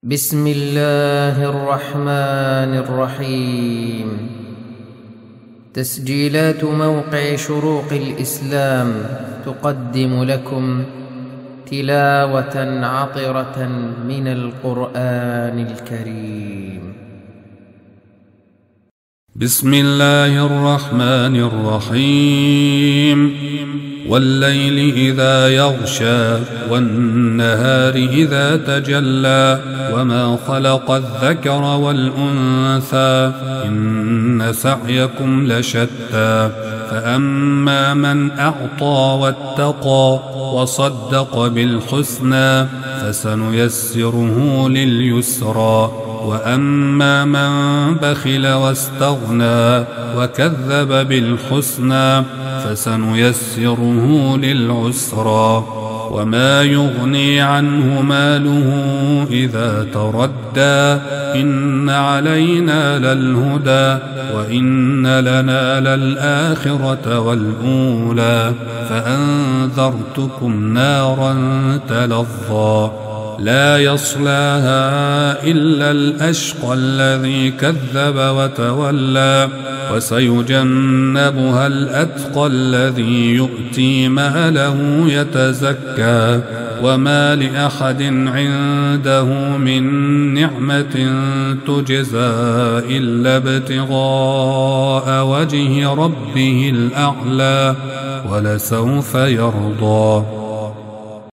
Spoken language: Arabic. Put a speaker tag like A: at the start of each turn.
A: بسم الله الرحمن الرحيم. تسجيلات موقع شروق الإسلام تقدم لكم تلاوة عطرة من القرآن الكريم.
B: بسم الله الرحمن الرحيم. والليل إذا يغشى والنهار إذا تجلى وما خلق الذكر والأنثى إن سعيكم لشتى فأما من أعطى واتقى وصدق بالحسنى فسنيسره لليسرى وأما من بخل واستغنى وكذب بالحسنى فسنيسره للعسرى وما يغني عنه ماله إذا تردى إن علينا للهدى وإن لنا للآخرة والأولى فأنذرتكم نارا تلظى لا يصلاها إلا الأشقى الذي كذب وتولى وسيجنبها الأتقى الذي يؤتي ماله يتزكى وما لأحد عنده من نعمة تجزى إلا ابتغاء وجه ربه الأعلى ولسوف يرضى.